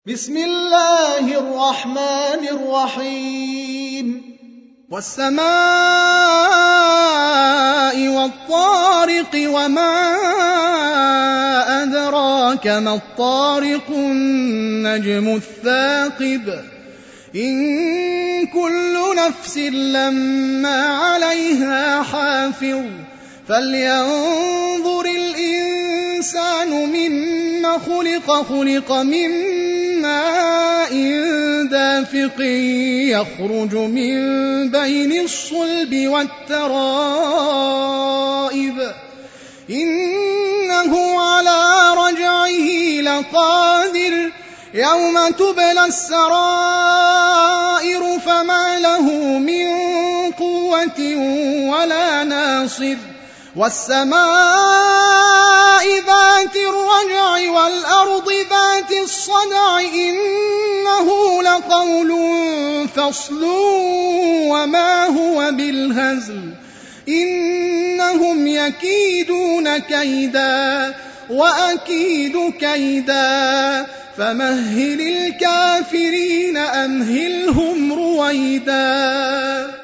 بسم الله الرحمن الرحيم والسماء والطارق وما أدراك ما الطارق النجم الثاقب إن كل نفس لما عليها حافظ فلينظر الإنسان مما خلق من ماء دافق يخرج من بين الصلب والترائب إنه على رجعه لقادر يوم تبلى السرائر فما له من قوة ولا ناصر والسماء ذات الرجع والأرض ذات الصدع إنه لقول فصل وما هو بالهزل إنهم يكيدون كيدا وأكيد كيدا فمهل الكافرين أمهلهم رويدا.